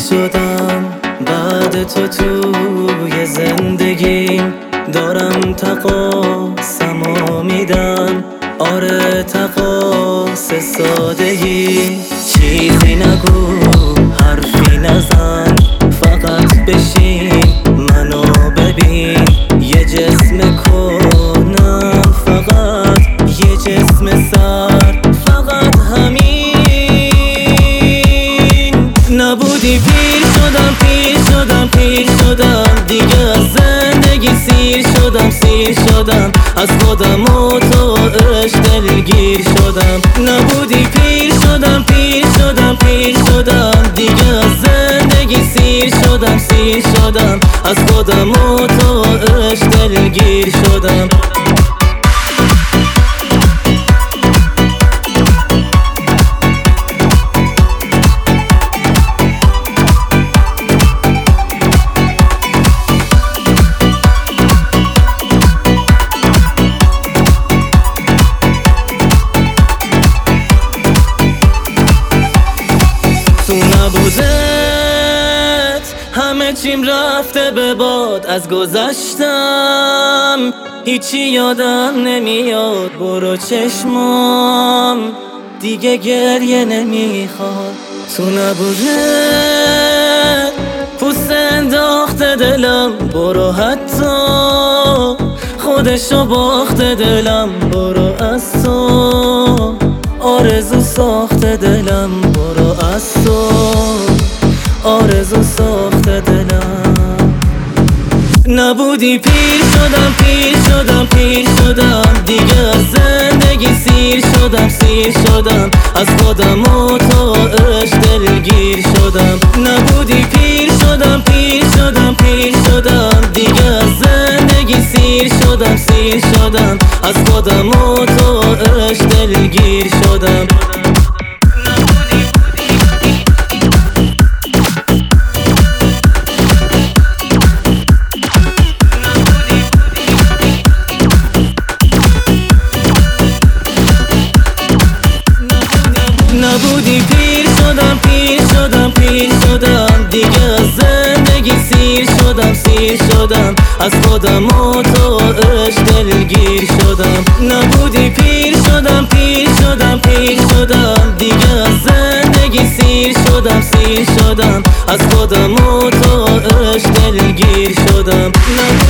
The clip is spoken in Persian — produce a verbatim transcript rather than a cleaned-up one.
شدم بعد تو توی زندگیم، دارم تقاسمو میدم، آره تقاس سادگی. چیزی نگو حرفی نزن، فقط بشین منو ببین. یه جسم کنم فقط، یه جسم سر، فقط همین. نبودی پیر شدم پیر شدم پیر شدم، دیگه از زندگی سیر شدم سیر شدم، از خودم و تو عشق دلگیر شدم. نبودی پیر شدم پیر شدم پیر شدم، دیگه از زندگی سیر شدم سیر شدم، از خودم و تو عشق دلگیر شدم. تو نبودت همه چیم رفته به باد، از گذشتم هیچی یادم نمیاد. برو چشمام دیگه گریه نمیخواد. تو نبودت پوست انداخته دلم، برو حتی خودشو باخته دلم. برو از تو آرزو ساخته دلم، برو از تو آرزو ساخته دلم. نبودی پیر شدم پیر شدم پیر شدم، دیگه از زندگی سیر شدم سیر شدم، از خودم و تو عشق دلگیر شدم. نبودی پیر شدم پیر شدم پیر شدم، دیگه از زندگی سیر شدم سیر شدم، از خودم و تو عشق دلگیر شدم. نبودی پیر شدم پیر شدم پیر شدم، دیگه از زندگی سیر شدم سیر شدم، از خودم و تو عشق دلگیر شدم. نبودی پیر شدم پیر شدم پیر شدم، دیگه از زندگی سیر شدم سیر شدم، از خودم و تو عشق دلگیر شدم.